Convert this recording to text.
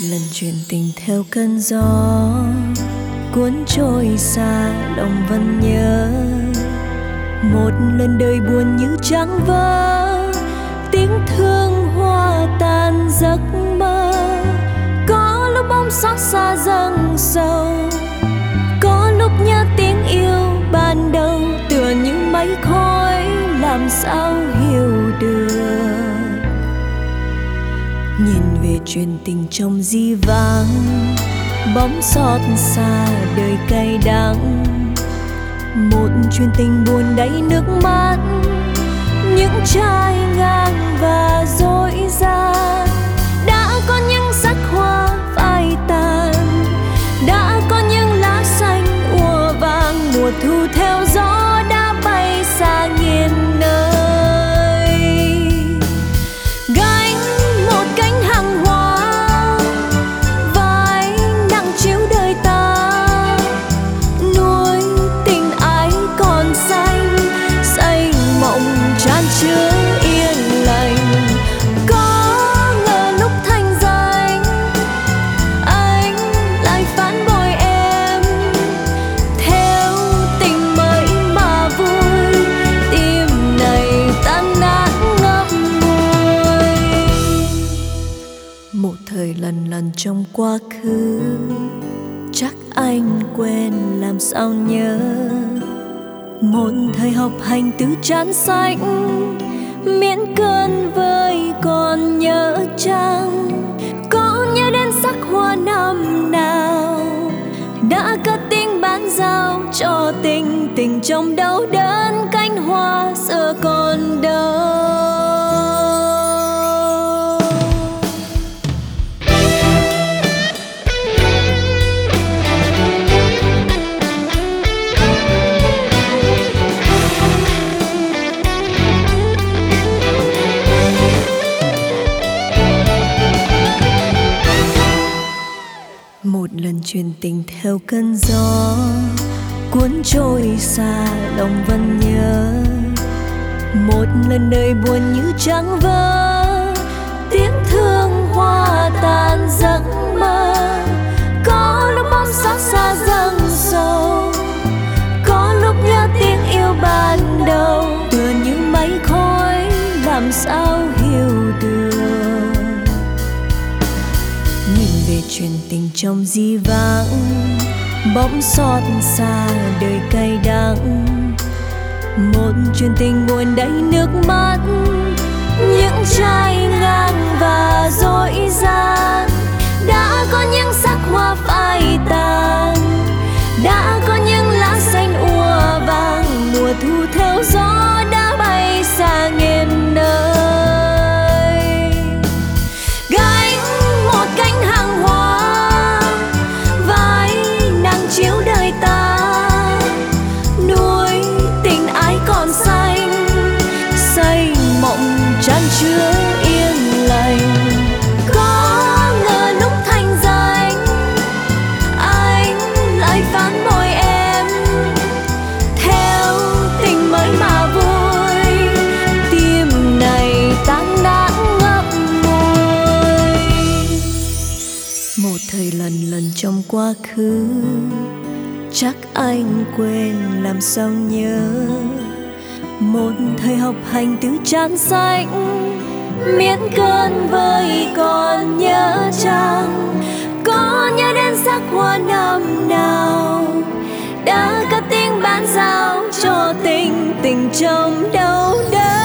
lần chuyện tình theo cơn gió cuốn trôi xa lòng vẫn nhớ. Một lần đời buồn như trắng vỡ, tiếng thương hoa tan giấc mơ. Có lúc bóng xót xa dâng sâu, có lúc nhớ tiếng yêu ban đầu. Tựa như mây khói làm sao hiểu được. Nhìn về chuyện tình trong di vang, bóng xót xa đời cay đắng. Một chuyện tình buồn đầy nước mắt, những trái ngang và dối gian. Đã có những sắc hoa phai tàn, đã có những lá xanh ùa vàng. Mùa thu theo gió đã bay xa nghiền nơi. Gánh một cánh hàng hoa, vai nặng chiếu đời ta. Nuôi tình ái còn xanh, xây mộng chan chứa yên lành. Có ngờ lúc thành danh, anh lại phản bội em. Theo tình mới mà vui, tim này tan nát ngậm ngùi. Một thời lần trong quá khứ, chắc anh quên làm sao nhớ. Một thời học hành tứ chán sách, miễn cơn vơi còn nhớ chăng. Có nhớ đến sắc hoa năm nào, đã cất tiếng bán giao cho tình. Tình trong đau đớn cánh hoa xưa còn đâu. Một lần chuyện tình theo cơn gió cuốn trôi xa lòng vẫn nhớ. Một lần đời buồn như trắng vỡ, tiếng thương hoa tan giấc mơ. Có lúc bóng xót xa dâng sâu, có lúc nhớ tiếng yêu ban đầu. Tựa như mây khói làm sao hiểu được. Nhìn về chuyện tình trong di vãng, bỗng xót xa đời cay đắng. Một chuyện tình buồn đầy nước mắt, những trái ngang và dối gian. Đã có những sắc hoa phai tàn, đã có những lá xanh ùa vàng. Mùa thu theo gió đã bay xa nghiền nơi. Gánh một cánh hàng hoa, vai nặng chiếu đời ta. Nuôi tình ái còn xanh, xây mộng chan chứa yên lành. Có ngờ lúc thành danh, anh lại phản bội em. Theo tình mới mà vui, tim này tan nát ngậm ngùi. Một thời lần trong quá khứ, chắc anh quên làm sao nhớ. Một thời học hành tứ chán sách, miễn cơn vơi còn nhớ chăng. Có nhớ đến sắc hoa năm nào, đã cất tiếng bán giao cho tình. Tình trong đâu đó.